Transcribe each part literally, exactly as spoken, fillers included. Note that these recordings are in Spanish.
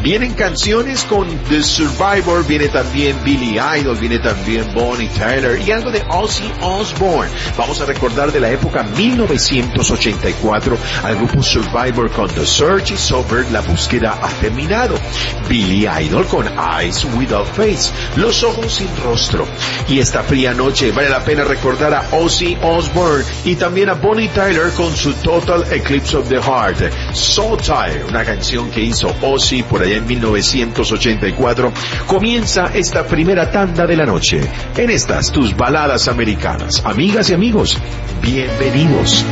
Vienen canciones con The Survivor, viene también Billy Idol, viene también Bonnie Tyler y algo de Ozzy Osbourne. Vamos a recordar de la época mil novecientos ochenta y cuatro al grupo Survivor con The Search is Over, la búsqueda ha terminado. Billy Idol con Eyes Without Face, los ojos sin rostro. Y esta fría noche vale la pena recordar a Ozzy Osbourne y también a Bonnie Tyler con su Total Eclipse of the Heart. So Tired, una canción que hizo Ozzy por allá en mil novecientos ochenta y cuatro. Comienza esta primera tanda de la noche en estas tus baladas americanas. Amigas y amigos, bienvenidos.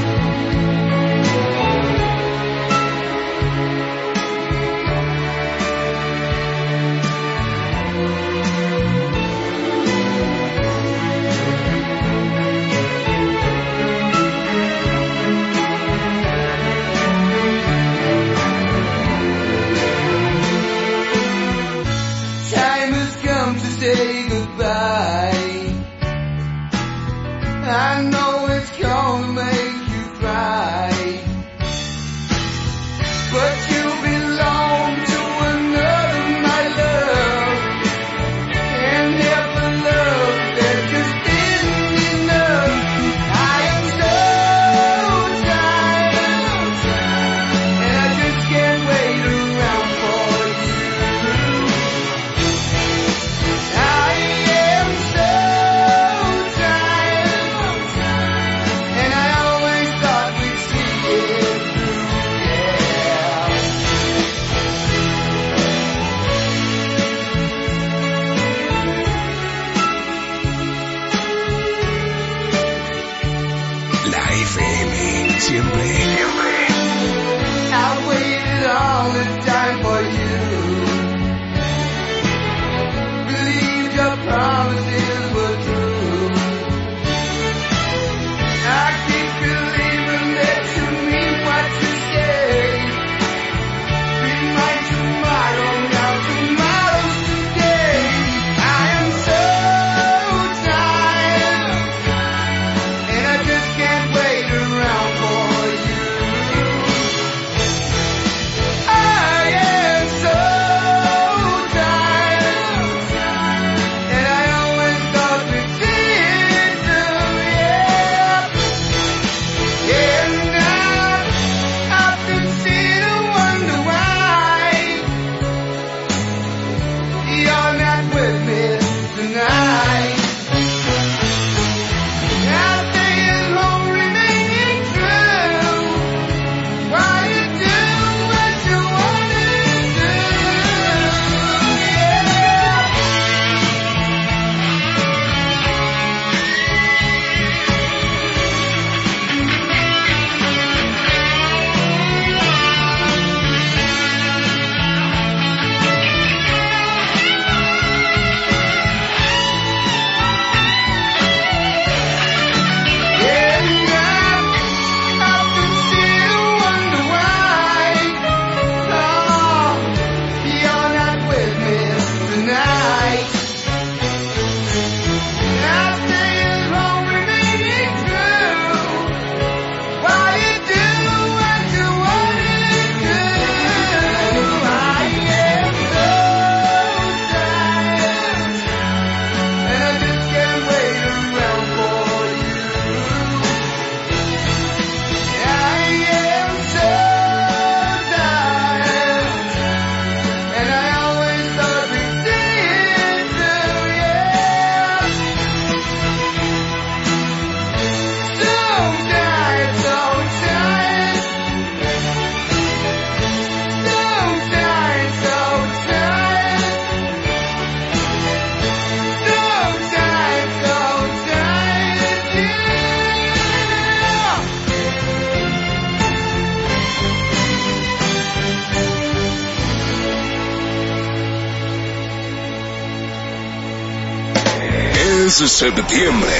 Septiembre.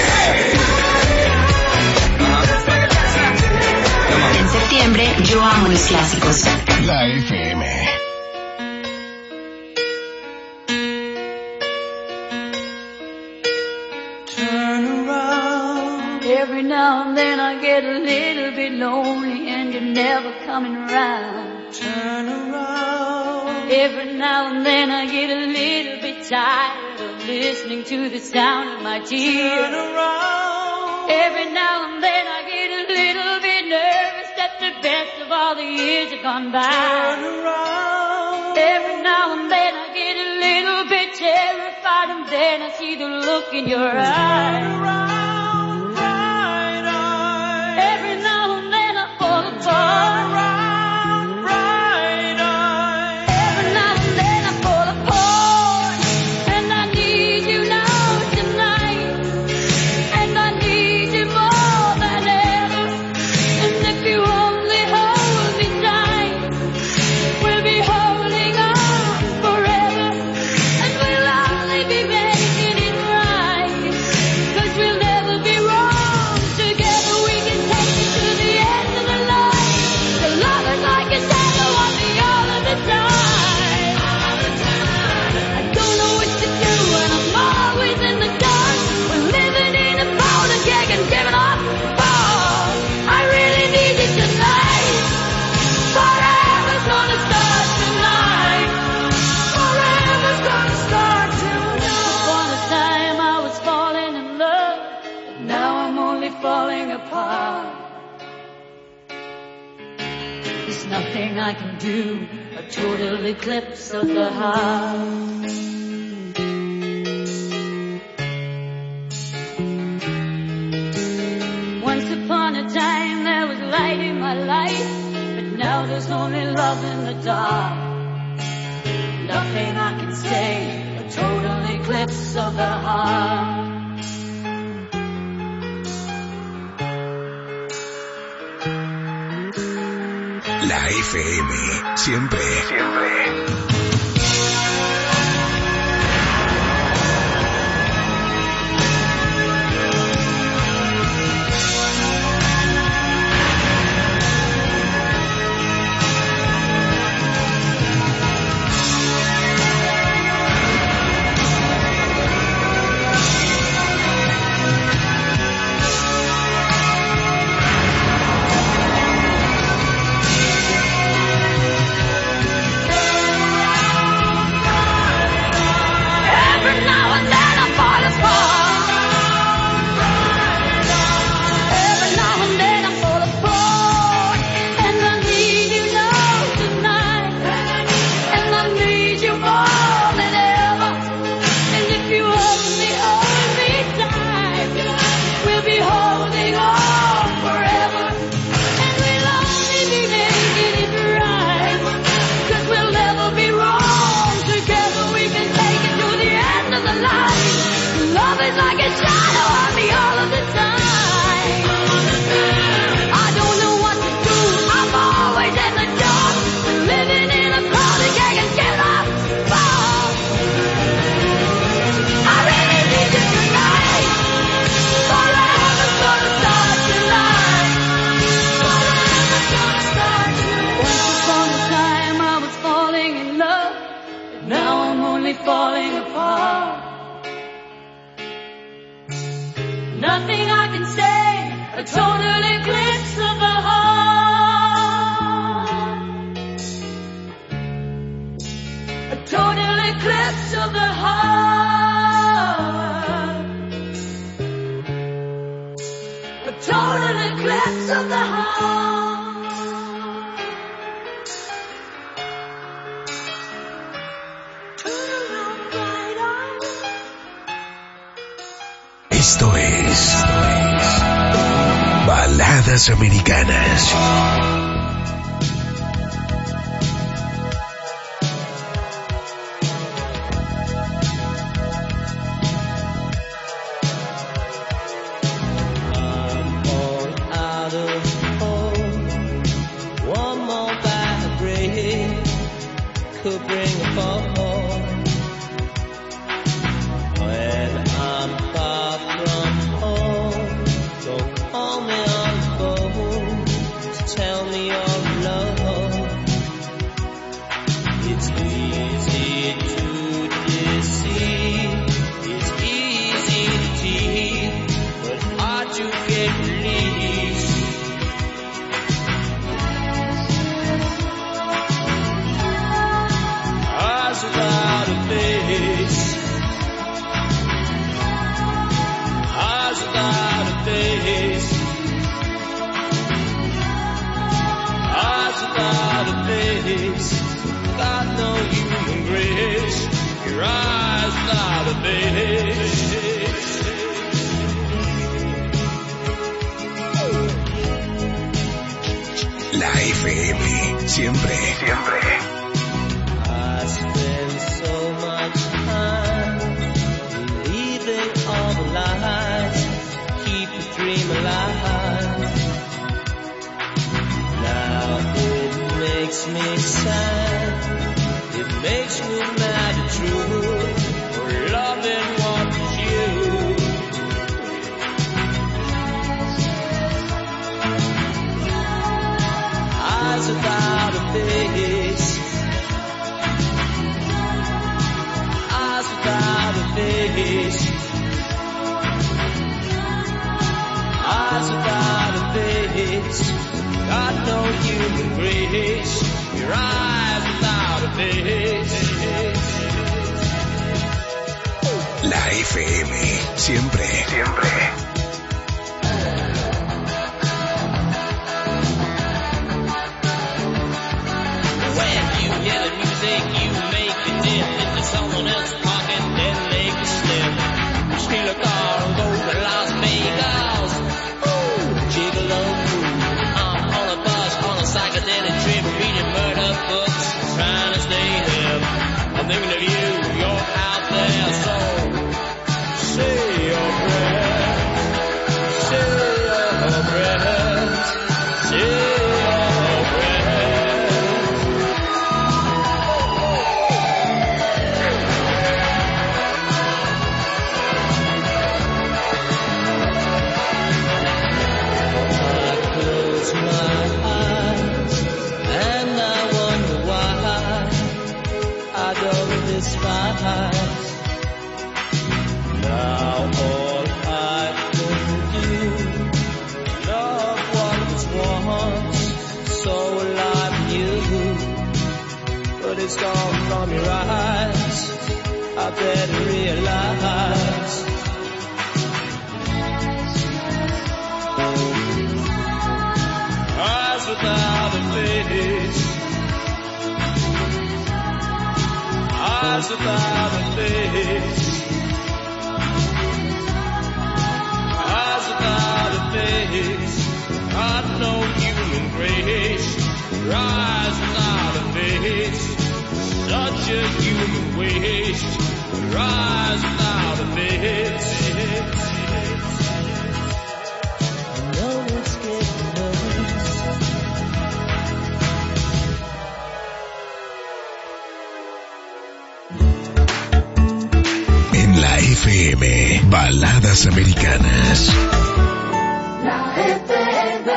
En septiembre yo amo los clásicos. La F M. Turn around. Every now and then I get a little bit lonely and you're never coming around. Turn around. Every now and then I get a little bit tired of listening to the sound of my tears. Turn around. Every now and then I get a little bit nervous that the best of all the years have gone by. Turn around. Every now and then I get a little bit terrified, and then I see the look in your eyes. Turn around, bright eyes. Every now and then I fall apart. Turn around, bright eyes. Every now and then I fall apart, and I need you now tonight, and I need you more than ever. And if you only hold me tight, we'll be holding on forever, and we'll only be making it right, 'cause we'll never be wrong. Together we can take it to the end of the line. The love is like a shadow on me all of the time. I don't know what to do, and I'm always in the dark. We're living in a powder keg and giving up. Oh, I really need you tonight. Forever's gonna start tonight. Forever's gonna start tonight. Upon a time I was falling in love, but now I'm only falling apart. There's nothing I can do, a total eclipse of the heart. Once upon a time there was light in my life, but now there's only love in the dark. Nothing I can say, a total eclipse of the heart. La F M, siempre, siempre. Every now and then I fall apart. Every now and then I fall apart, and I need you now tonight, and I need you more than ever. And if you only hold me tight, we'll be holding on forever, and we'll only be making it right, 'cause we'll never be wrong. Together we can take it to the end of the line. Love is like a shadow on me all of the time. I don't know what to do, I'm always in the dark, living in a powder keg and giving up. Oh, I really need you tonight. Forever's gonna start tonight. Forever's gonna start tonight. Once upon a time I was falling in love, but now I'm only falling apart. Nothing I can say, a total eclipse of the heart. A total eclipse of the heart. A total eclipse of the heart. Turn around, bright eyes. Esto es Baladas Americanas. All out of hope. One more bad break could bring a fall. When I'm far from home, don't call me on the phone to tell me you're alone. It's easy to deceive, it's easy to cheat, but hard to get released. your eyes without a face. La F M, siempre, siempre. I spend so much time believing all the lies, keep the dream alive. Now it makes me sad, it makes me mad and true, for loving what was you. Eyes without a face, eyes without a face, eyes without a face, got no human grace, your eyes without a face. La F M, siempre, siempre. Someone else's pocket, then make a step. Steal a car and go to Las Vegas. Ooh, gigolo. I'm on a bus, on a psychedelic trip, reading murder books, trying to stay hip. I'm thinking of you, you're out there, so say your prayers, say your prayers, say your prayers. Now all I can do, love what was once so like you, but it's gone from your eyes, I better realize. Eyes without a face, eyes without a face, eyes without a face, got no human grace, your eyes without a face, such a human waste, your eyes without a face. I know it's getting worse. La F M, baladas americanas. La F M.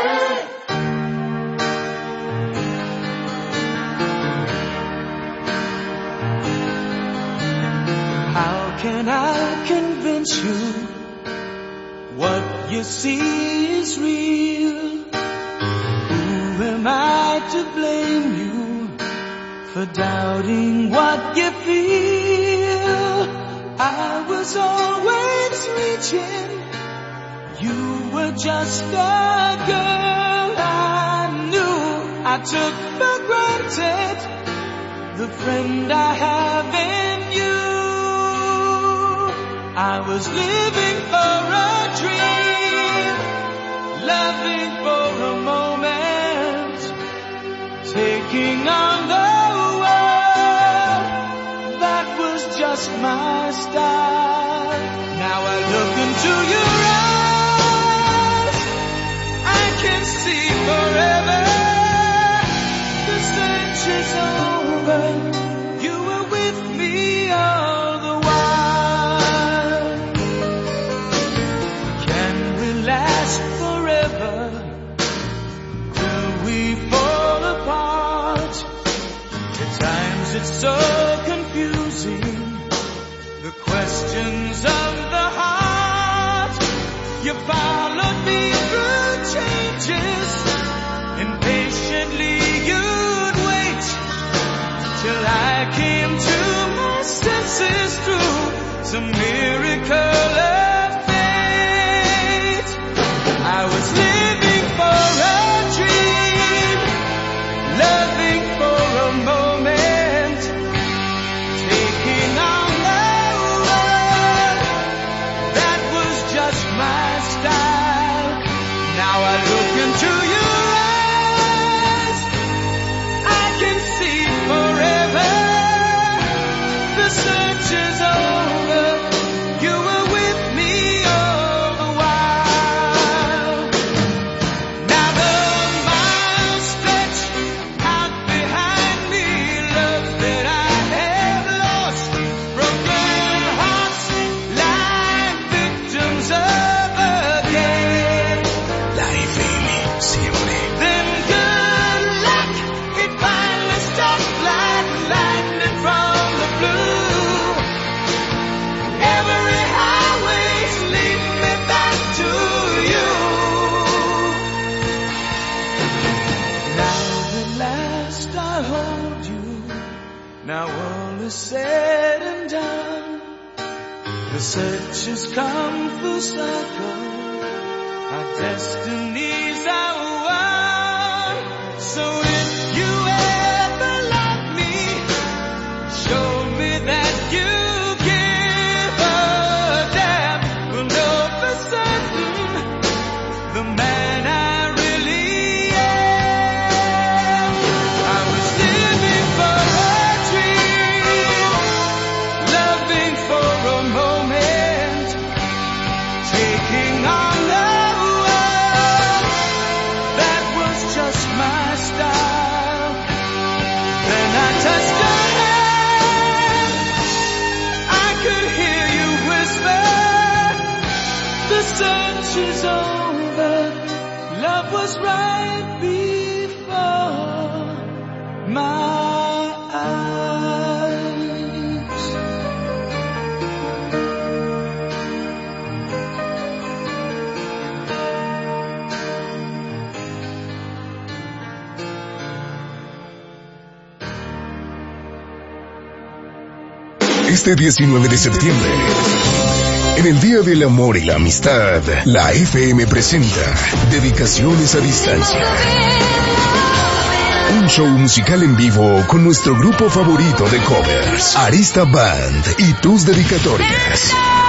How can I convince you what you see is real? Who am I to blame you for doubting what you feel? I was always reaching, you were just a girl I knew. I took for granted the friend I have in you. I was living for a dream, loving for a moment, taking on the just my style. Now I look into your eyes, I can see forever. The search is over, you were with me all the while. Can we last forever? Will we fall apart? At times it's so confusing, the questions of the heart. You followed me through changes, and patiently you'd wait till I came to my senses through some miracle of fate. I was living for a dream, loving for a moment, taking on all is said and done, the search has come full circle. Our destinies are one. So if you ever love me, show me that you give a damn. We'll know for certain the man I really am. I was living for a dream, loving for a moment, taking on the my style. Then I touched your hand, I could hear you whisper, the search is over, love was right before my eyes. Este diecinueve de septiembre, en el Día del Amor y la Amistad, la F M presenta Dedicaciones a Distancia. Un show musical en vivo con nuestro grupo favorito de covers, Arista Band, y tus dedicatorias.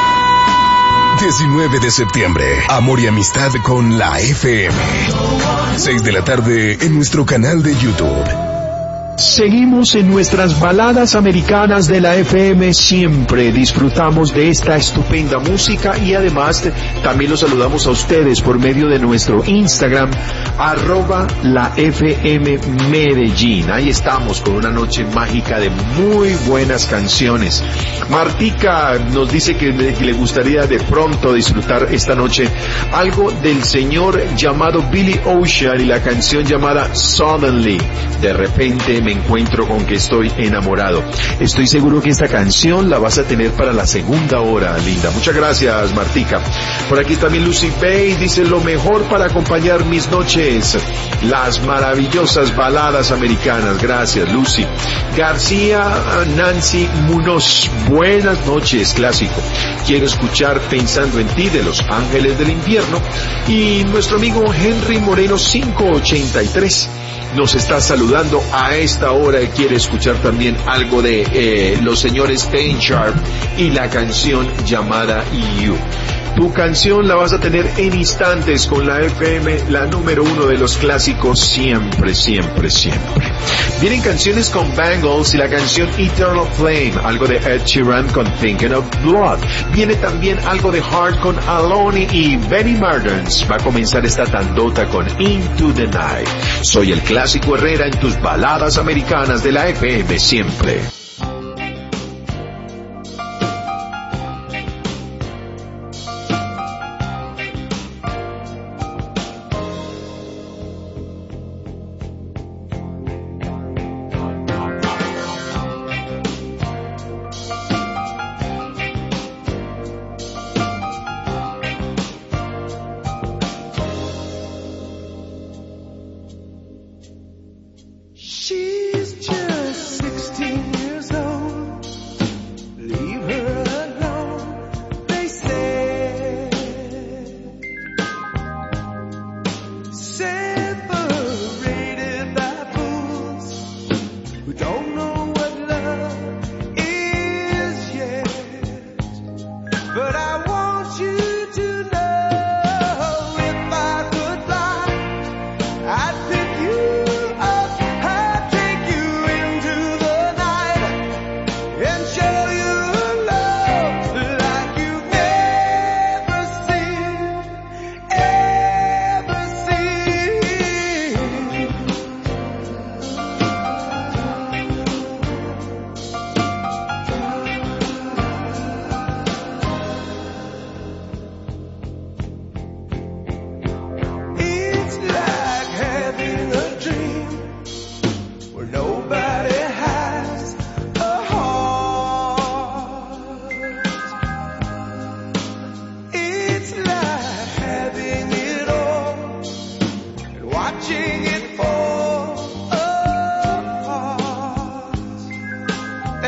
diecinueve de septiembre, Amor y Amistad con la F M. seis de la tarde en nuestro canal de YouTube. Seguimos en nuestras baladas americanas de la F M, siempre disfrutamos de esta estupenda música y además también los saludamos a ustedes por medio de nuestro Instagram, arroba la F M Medellín. Ahí estamos con una noche mágica de muy buenas canciones. Martica nos dice que le gustaría de pronto disfrutar esta noche algo del señor llamado Billy Ocean y la canción llamada Suddenly. De repente me encuentro con que estoy enamorado. Estoy seguro que esta canción la vas a tener para la segunda hora, linda. Muchas gracias, Martica. Por aquí también Lucy Bay dice: lo mejor para acompañar mis noches, las maravillosas baladas americanas. Gracias, Lucy. García Nancy Munoz, buenas noches, clásico. Quiero escuchar Pensando en ti de Los Ángeles del Invierno. Y nuestro amigo Henry Moreno cinco ochenta y tres nos está saludando a esta hora y quiere escuchar también algo de eh, los señores Pain Sharp y la canción llamada You. Tu canción la vas a tener en instantes con la F M, la número uno de los clásicos, siempre, siempre, siempre. Vienen canciones con Bangles y la canción Eternal Flame, algo de Ed Sheeran con Thinking of Blood. Viene también algo de Heart con Alone y Benny Mardens. Va a comenzar esta tandota con Into the Night. Soy el Clásico Herrera en tus baladas americanas de la F M, siempre. She's just sixteen years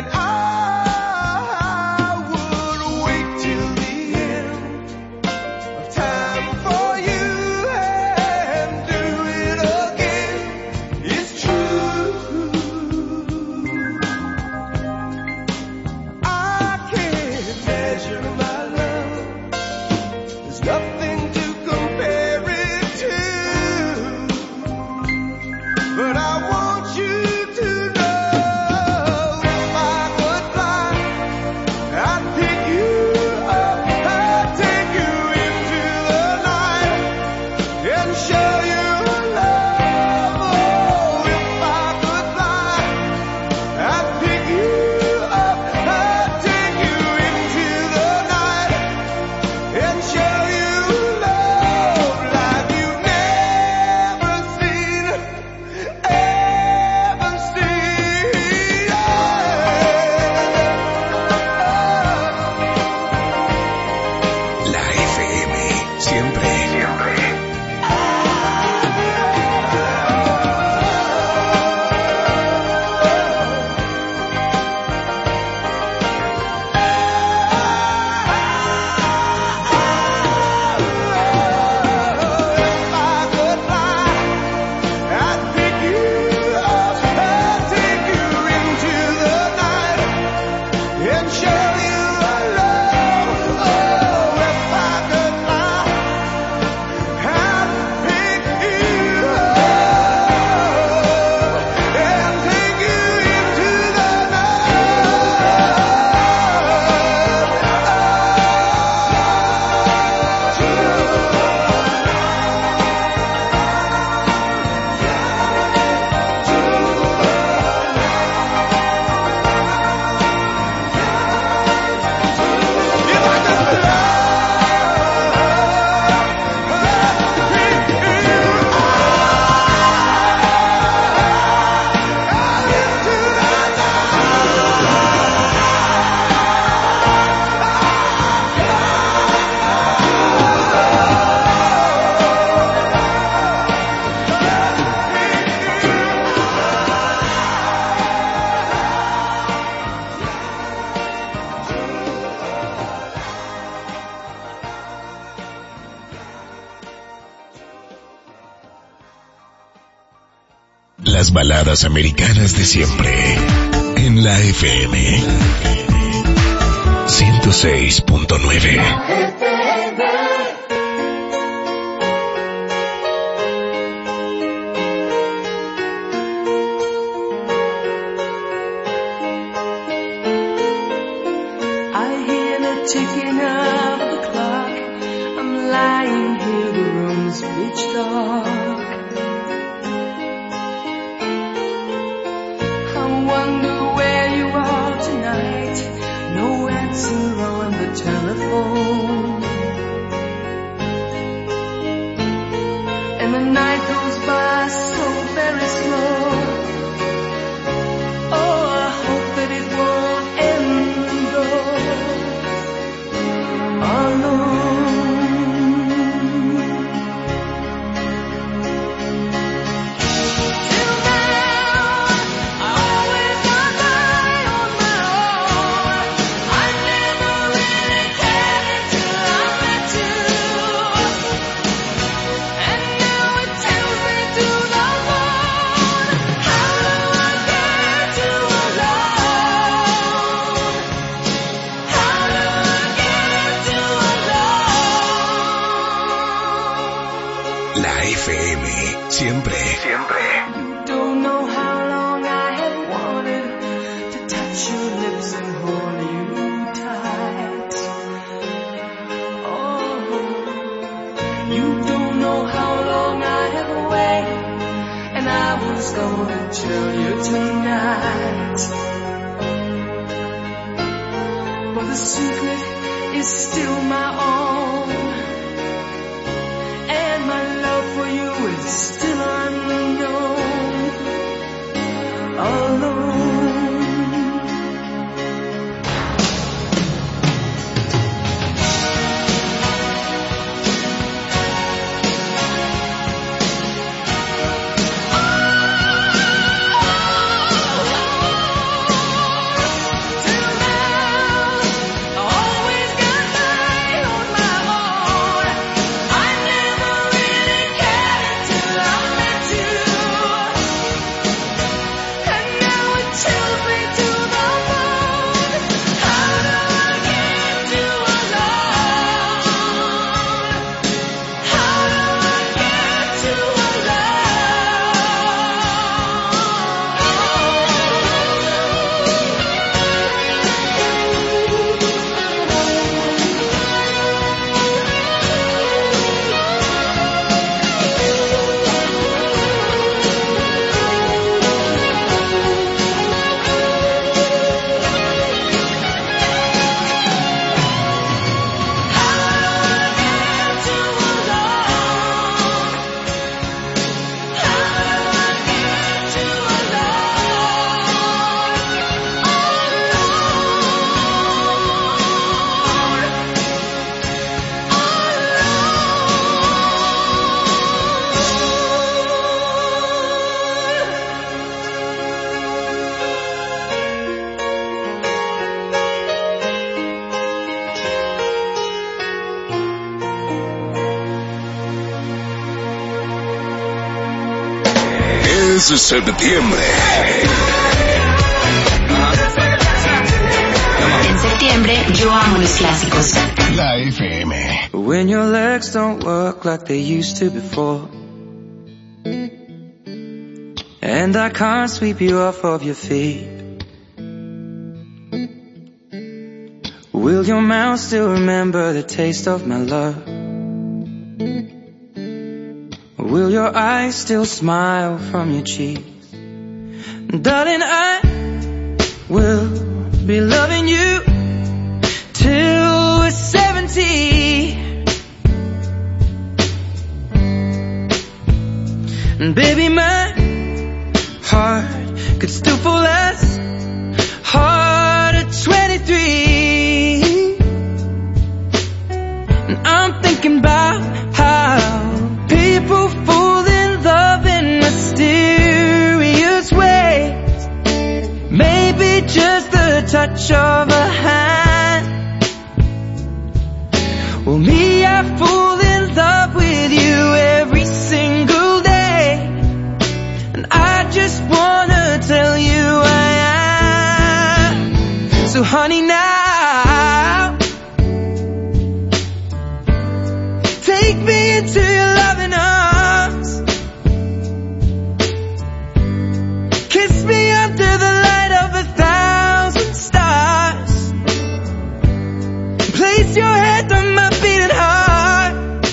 Las baladas americanas de siempre en la F M ciento seis punto nueve. es septiembre. En septiembre, yo amo los clásicos. La F M. When your legs don't work like they used to before, and I can't sweep you off of your feet, will your mouth still remember the taste of my love? Will your eyes still smile from your cheeks? Darling, I will be loving you till we're seventy. And baby, my heart could still fall as hard at twenty-three. And I'm thinking about how people fall in love in mysterious ways. Maybe just the touch of a hand. Well, me, I fall in love with you every single day, and I just wanna tell you I am. So honey, now take me into your loving arms. Kiss me under the light of a thousand stars. Place your head on my beating heart.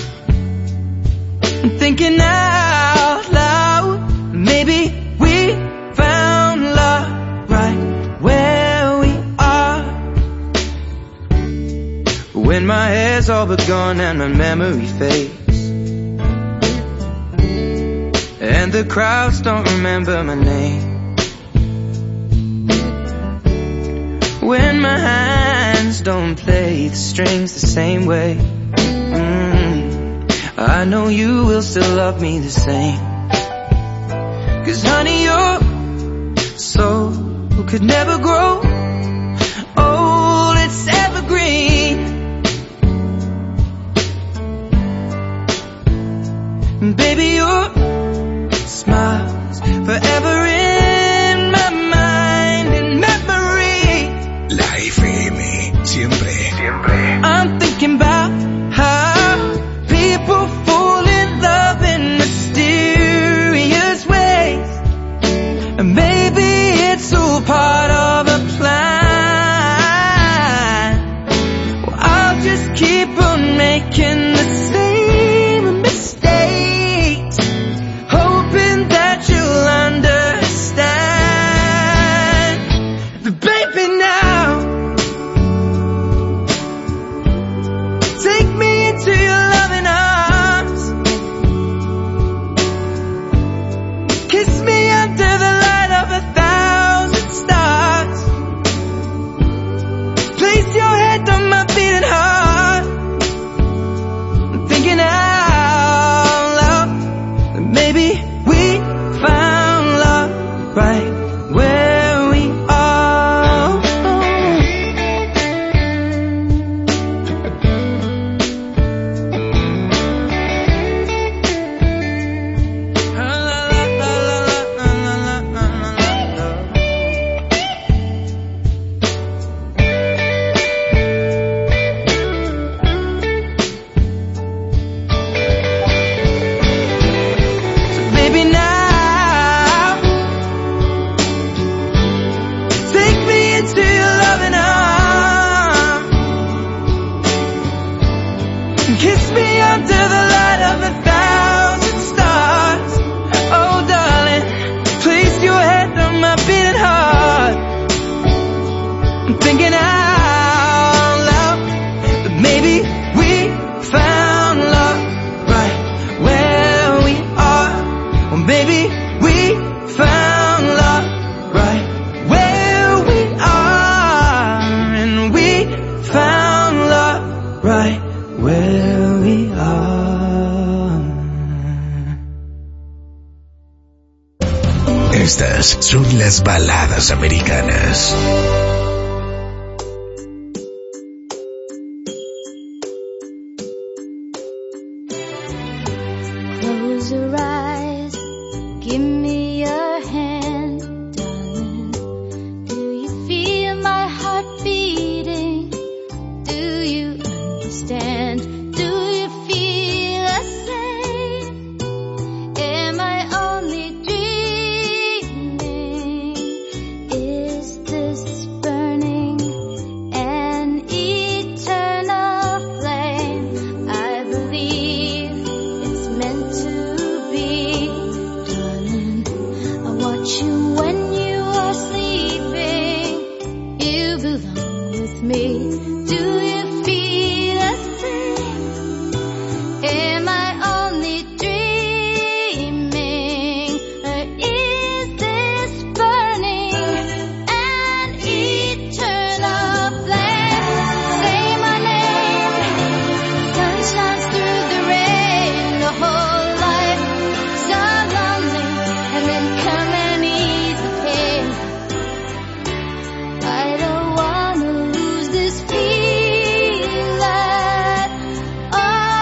I'm thinking out loud, maybe we found love right where we are. When my hair's all but gone and my memory fades, and the crowds don't remember my name, when my hands don't play the strings the same way, mm, I know you will still love me the same. Cause honey, your soul could never grow old, it's evergreen. Baby, your smile's forever in my mind and memory. La F M, siempre, siempre. I'm thinking about how people fall in love in mysterious ways, and maybe it's all part of a plan. Well, I'll just keep on making the same mistakes, hoping that you'll understand. But baby, now take me into your loving arms. Kiss me under the light of a thousand stars. Place your head on my beating heart. I'm thinking out loud that maybe we found love right where we are. So baby, now take me into your loving arms. Kiss me under the light of a thousand stars. Oh darling, place your head on my beating heart. I'm thinking out loud that maybe we found love right where we are. Well, maybe we found love right where we are, and we found love right where we are. Estas son las baladas americanas. Close your eyes, give me a with me? Do you feel the same? Am I only dreaming? Or is this burning an eternal flame? Say my name. Sun shines through the rain. The whole life so lonely, and then come and ease the pain. I don't wanna lose this feeling. Oh.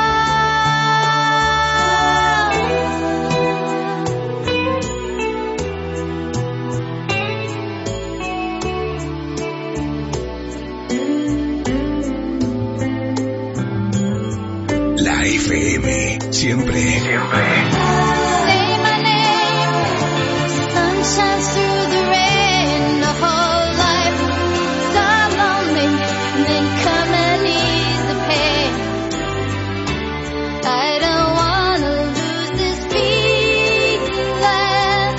La F M, siempre, siempre. Say my name. Sun shines through the rain. The whole life so lonely, and then come and ease the pain. I don't wanna lose this feeling.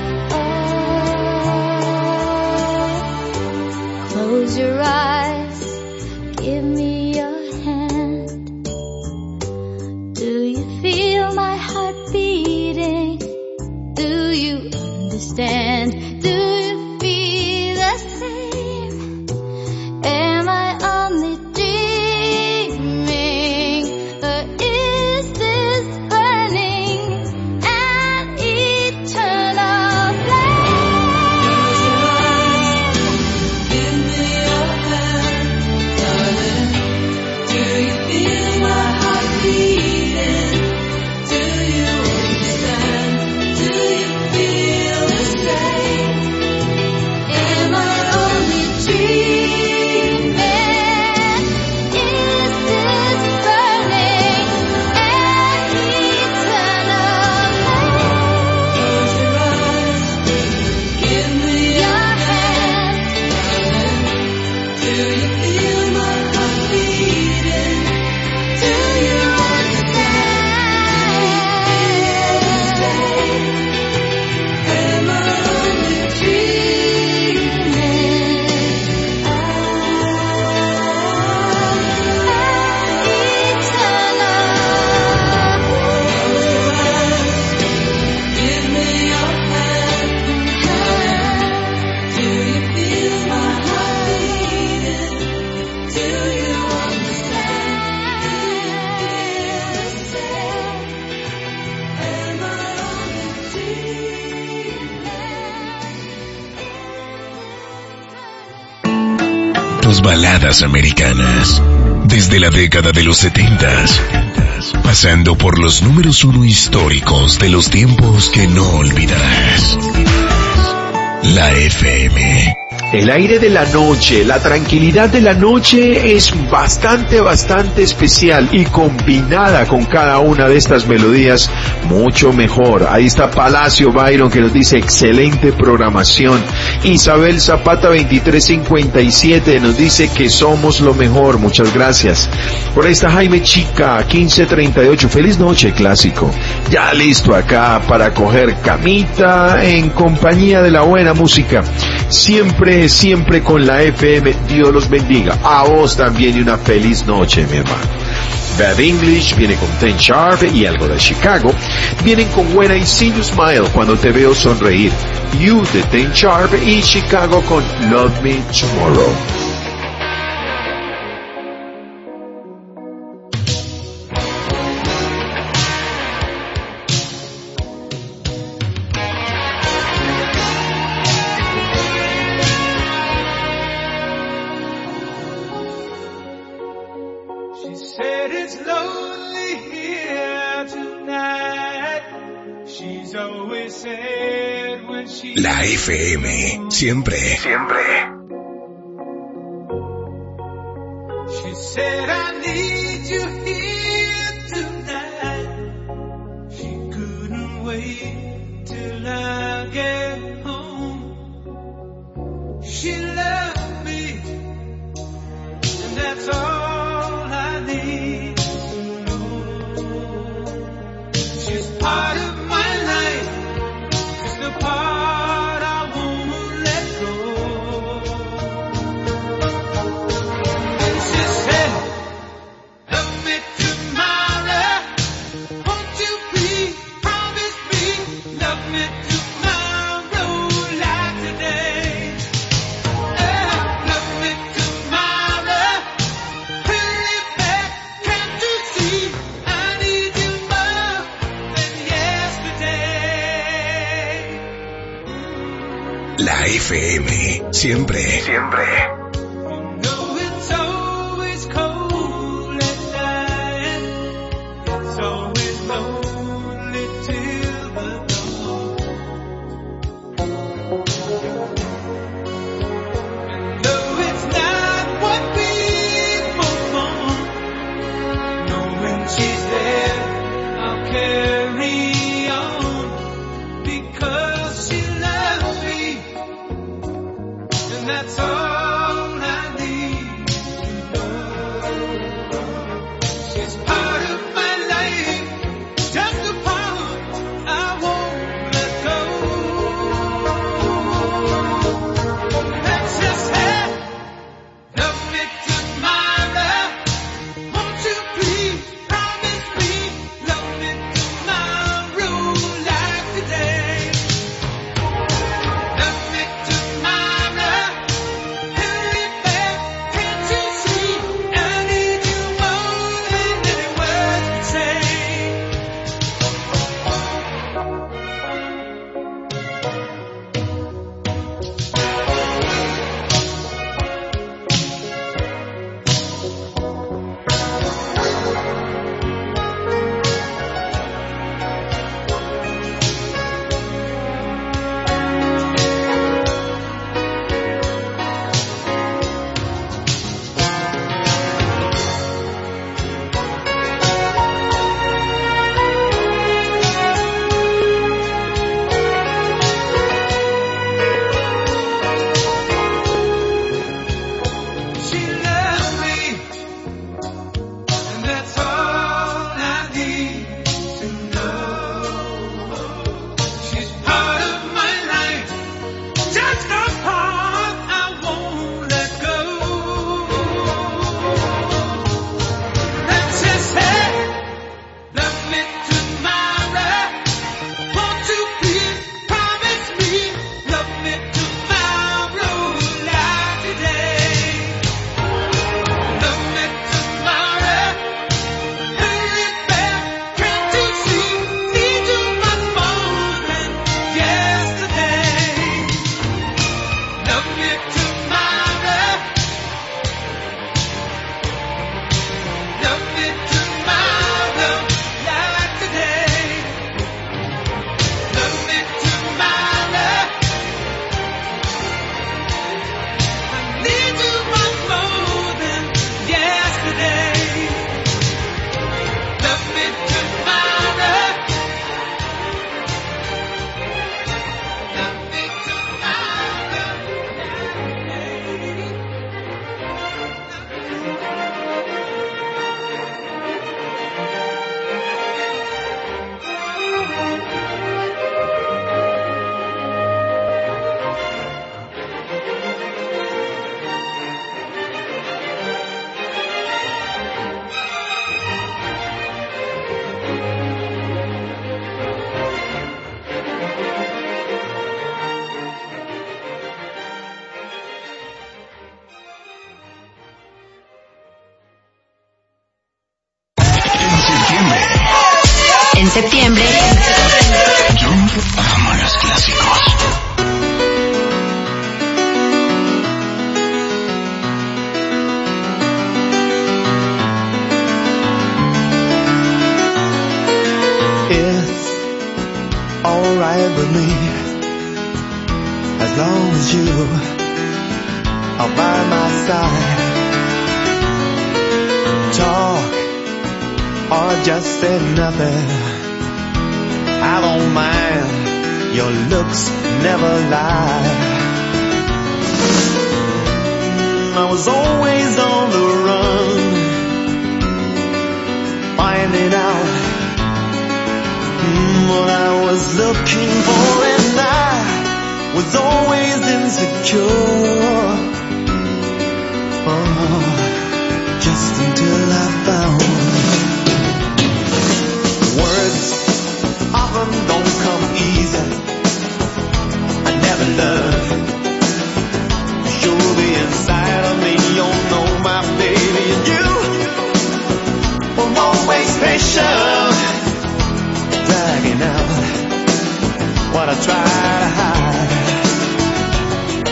Oh. Close your eyes. Give me your hand. Do you feel my heart beating? Do you understand? Do you feel the same? Am I only dreaming? Or is this burning an eternal flame? Give me your hand, darling. Do you feel my heart beating? Do you understand? Do you feel the same? Am I only dreaming? Is this burning an eternal flame? Close your eyes. Give me your hand, darling. Do you feel my heart beating? Do you understand? Am I only dreaming? Ah, eternal. Give me your hand. Do you feel my heart beating? Do you understand? Am I only dreaming? Tus baladas americanas. Desde la década de los setentas, pasando por los números uno históricos de los tiempos que no olvidarás. La F M. El aire de la noche, la tranquilidad de la noche es bastante, bastante especial y combinada con cada una de estas melodías, mucho mejor. Ahí está Palacio Byron que nos dice excelente programación. Isabel Zapata veintitrés cincuenta y siete nos dice que somos lo mejor, muchas gracias. Por ahí está Jaime Chica quince treinta y ocho, feliz noche clásico. Ya listo acá para coger camita en compañía de la buena música. Siempre, siempre con la F M. Dios los bendiga. A vos también y una feliz noche, mi hermano. Bad English viene con Ten Sharp y algo de Chicago. Vienen con When I See You Smile, cuando te veo sonreír. You de Ten Sharp y Chicago con Love Me Tomorrow. She said it's lonely here tonight. She's always said when she... La F M, siempre, siempre. She said I need you here tonight. She couldn't wait till I get home. She loved me, and that's all I need to know. She's part of my life, she's the part I won't let go. F M. Siempre. Siempre. No, it's always cold at night. It's always lonely till the dawn. And no, it's not what people want. Knowing she's there, I'll carry on because she loves me, and that's all I need to know. She's part of my life, just a part I won't let go. That's just it. Love me tomorrow. Won't you please promise me? Love me tomorrow like today. Love me tomorrow. Hurry back, can't you see? I need you more than any words could say. She loves me, and that's all I need to know. She's part of my life, just a part I won't let go. That's just it. Love me tomorrow. Won't you please promise me? Love me tomorrow like today. Love me tomorrow. Hurry back, can't you see? Need you much more than yesterday. Love me tomorrow. Love me tomorrow like today. Love me tomorrow. I need you much more than yesterday. Love me tomorrow. Love me En septiembre. En septiembre, Yo amo los clásicos. It's alright with me, as long as you are by my side. Talk or just say nothing, I don't mind, your looks never lie. I was always on the run, finding out mm, what I was looking for, and I was always insecure. Oh, just until I found words often don't come easy. I never learned. You'll be inside of me, you'll know my baby, and you were always patient, dragging out what I try to hide.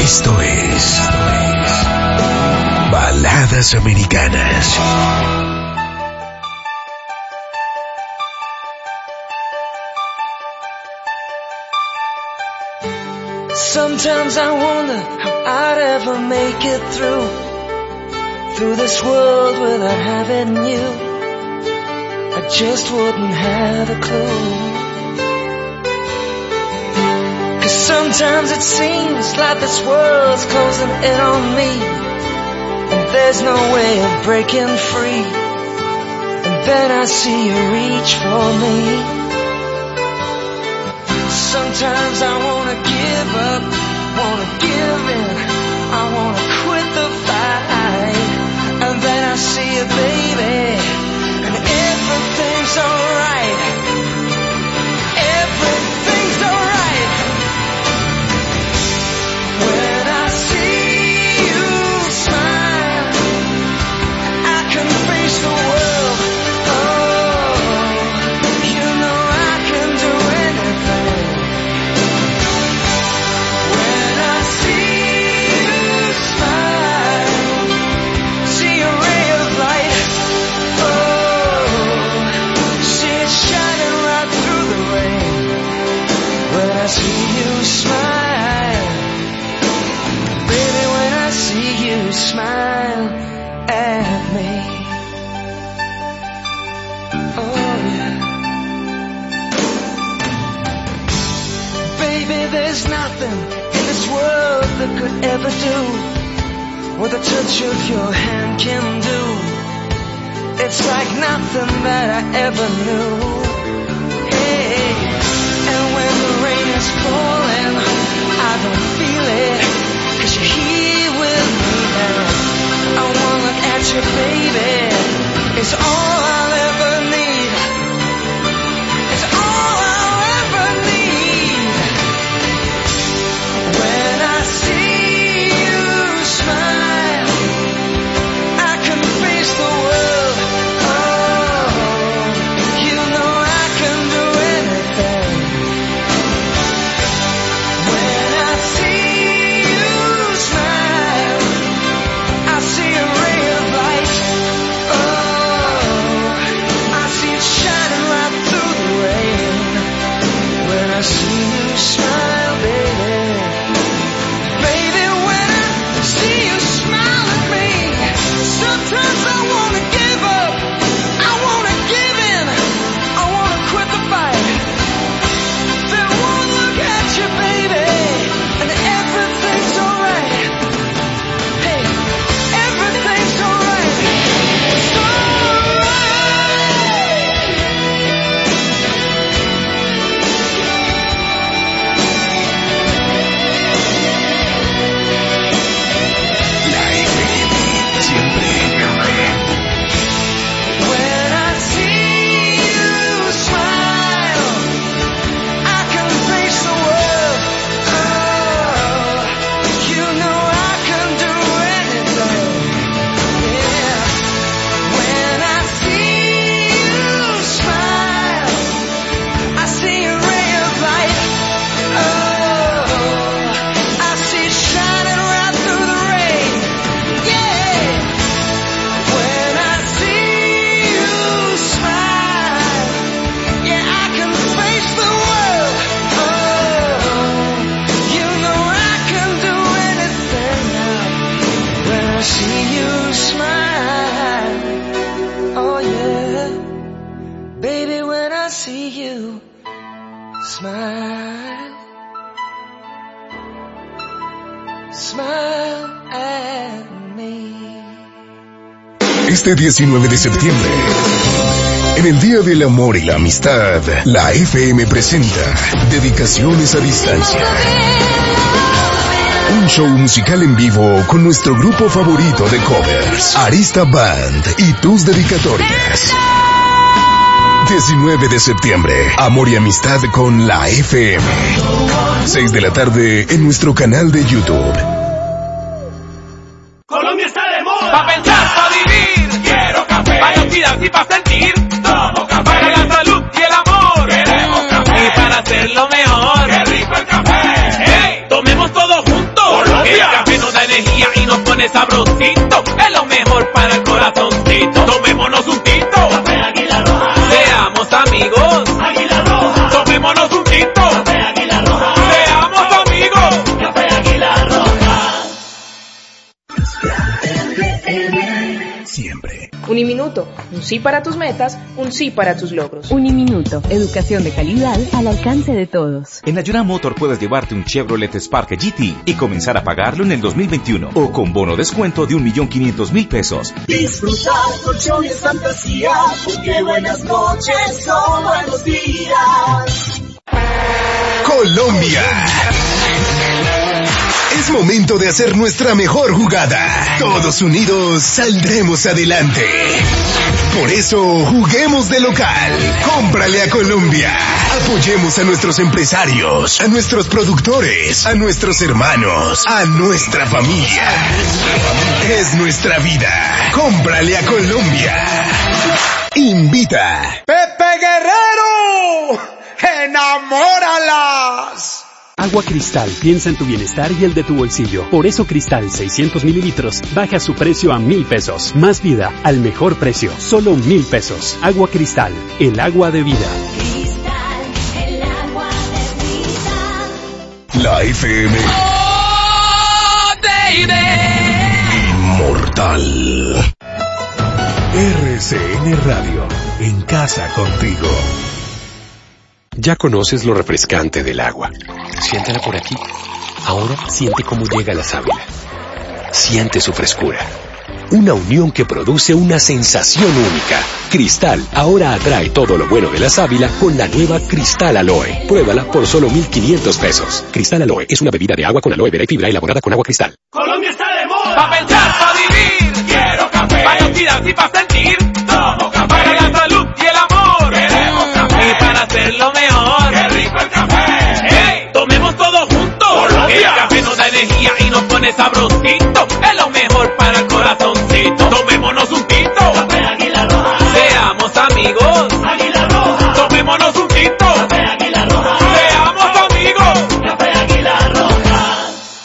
Esto es Baladas Americanas. Sometimes I wonder how I'd ever make it through Through this world without having you I just wouldn't have a clue Cause sometimes it seems like this world's closing in on me And there's no way of breaking free And then I see you reach for me Sometimes I wanna give up, wanna give in, I wanna quit the fight. And then I see you, baby, and everything's alright. Everything's alright. When I see you smile, I can face the world. Oh, you know I can do anything. I see you smile, baby, when I see you smile at me. Oh yeah. Baby, there's nothing in this world that could ever do what the touch of your hand can do. It's like nothing that I ever knew. Hey. And when the rain is falling, I don't feel it, cause you're here with me now. I wanna look at you, baby, it's all I'll ever need. It's all I'll ever need. When I see you smile, I can face the world. Oh, you know I can do anything. Este diecinueve de septiembre, en el Día del Amor y la Amistad, la F M presenta Dedicaciones a Distancia. Un show musical en vivo con nuestro grupo favorito de covers, Arista Band, y tus dedicatorias. diecinueve de septiembre, Amor y Amistad con la F M. seis de la tarde en nuestro canal de YouTube. Colombia está de moda. Pa' pensar, pa' vivir. Quiero café. Para olvidar y pa' sentir. Tomo café. Para la salud y el amor. Queremos café. Y para hacerlo mejor. Qué rico el café. Hey, tomemos todos juntos. Colombia. sabrosito, es lo mejor para el corazoncito. Tomémonos un tinto, Café Águila Roja. Seamos amigos, Águila Roja. Tomémonos un tinto, Café Águila Roja. Seamos amigos, Café Águila Roja. Siempre. Uniminuto, un sí para tus metas, un sí para tus logros. Uniminuto, educación de calidad al alcance de todos. En Ayura Motor puedes llevarte un Chevrolet Spark G T y comenzar a pagarlo en el dos mil veintiuno o con bono descuento de un millón quinientos mil pesos. Disfrutar colchones fantasía, porque buenas noches son buenos días. Colombia. Es momento de hacer nuestra mejor jugada. Todos unidos saldremos adelante. Por eso, juguemos de local. Cómprale a Colombia. Apoyemos a nuestros empresarios, a nuestros productores, a nuestros hermanos, a nuestra familia. Es nuestra vida. Cómprale a Colombia. Invita. Pepe Guerrero, enamóralas. Agua Cristal piensa en tu bienestar y el de tu bolsillo. Por eso Cristal seiscientos mililitros baja su precio a mil pesos. Más vida al mejor precio. Solo mil pesos. Agua Cristal, el agua de vida. Cristal, el agua de vida. La F M. Oh, baby. Inmortal. R C N Radio, en casa contigo. Ya conoces lo refrescante del agua. Siéntela por aquí. Ahora siente cómo llega la sábila. Siente su frescura. Una unión que produce una sensación única. Cristal ahora atrae todo lo bueno de la sábila con la nueva Cristal Aloe. Pruébala por solo mil quinientos pesos. Cristal Aloe es una bebida de agua con aloe vera y fibra elaborada con agua cristal. Colombia está de moda. Pa' pensar, pa' vivir. Quiero café. Para actividad y pa' sentir. Tomo café. Para la salud y el amor. Queremos café. Y para hacerlo mejor. ¡Qué rico el café! ¡Hey! Tomemos todos juntos. Colombia. El café nos da energía y nos pone sabrosito. Es lo mejor para el corazoncito. Tomémonos un tinto. Café Águila Roja. Seamos amigos. Águila Roja. Tomémonos un tinto. Café Águila Roja. Seamos amigos. Café Águila Roja.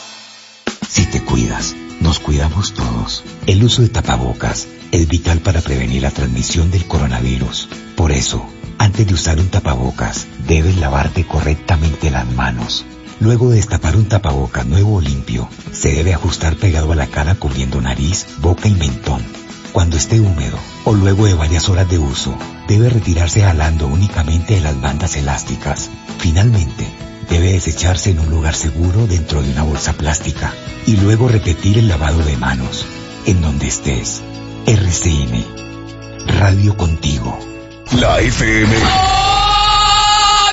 Si te cuidas, nos cuidamos todos. El uso de tapabocas es vital para prevenir la transmisión del coronavirus. Por eso, antes de usar un tapabocas, debes lavarte correctamente las manos. Luego de destapar un tapabocas nuevo o limpio, se debe ajustar pegado a la cara cubriendo nariz, boca y mentón. Cuando esté húmedo o luego de varias horas de uso, debe retirarse jalando únicamente de las bandas elásticas. Finalmente, debe desecharse en un lugar seguro dentro de una bolsa plástica y luego repetir el lavado de manos. En donde estés. R C N. Radio contigo. La F M. Oh,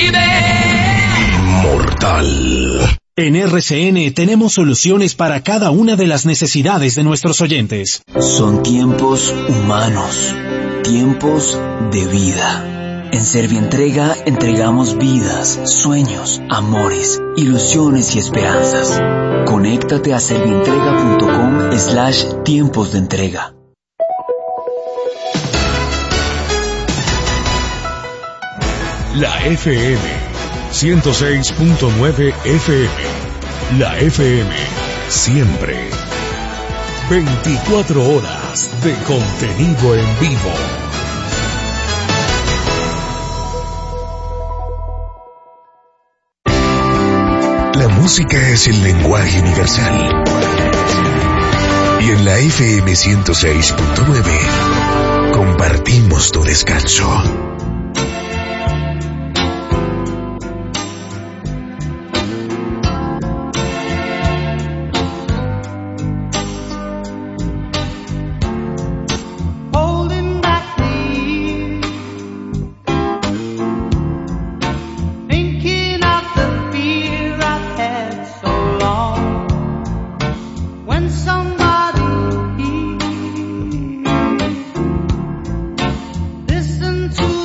baby. Inmortal. En R C N tenemos soluciones para cada una de las necesidades de nuestros oyentes. Son tiempos humanos, tiempos de vida. En Servientrega entregamos vidas, sueños, amores, ilusiones y esperanzas. Conéctate a servientrega.com slash tiempos de entrega. La F M, ciento seis punto nueve F M. La F M, siempre. veinticuatro horas de contenido en vivo. La música es el lenguaje universal. Y en la F M ciento seis punto nueve compartimos tu descanso. Listen to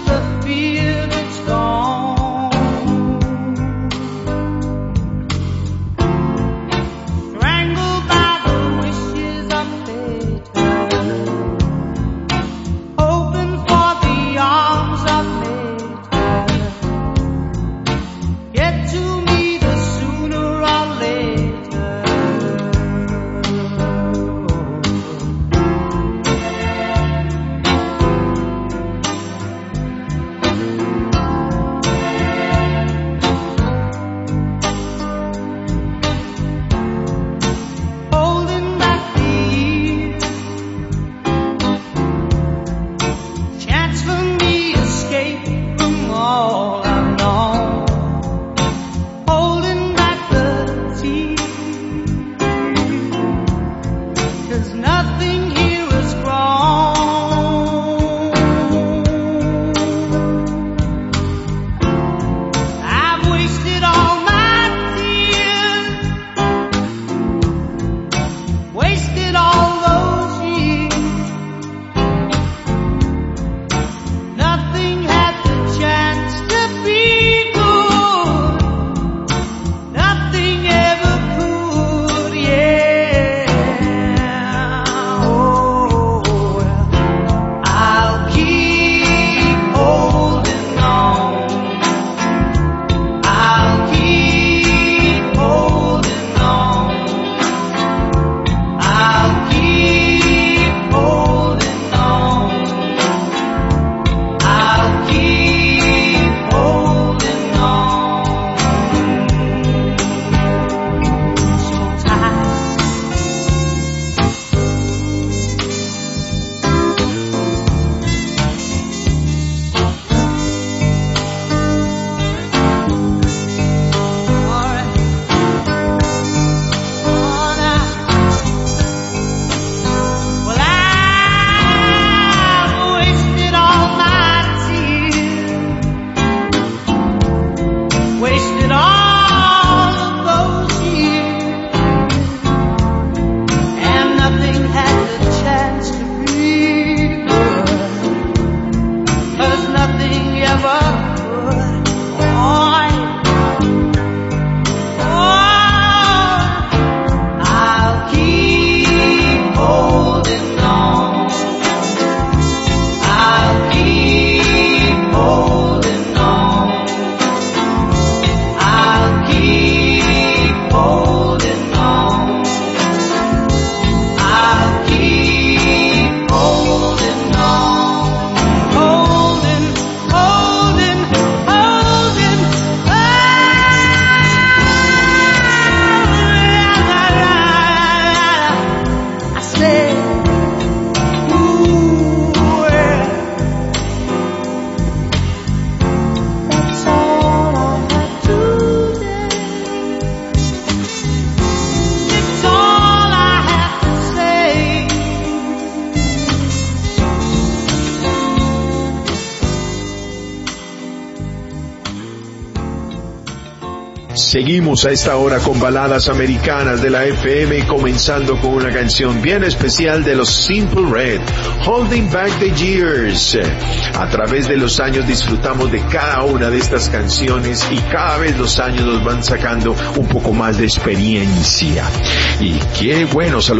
Seguimos a esta hora con baladas americanas de la F M, comenzando con una canción bien especial de los Simple Red, Holding Back the Years. A través de los años disfrutamos de cada una de estas canciones y cada vez los años nos van sacando un poco más de experiencia. Y qué bueno saludar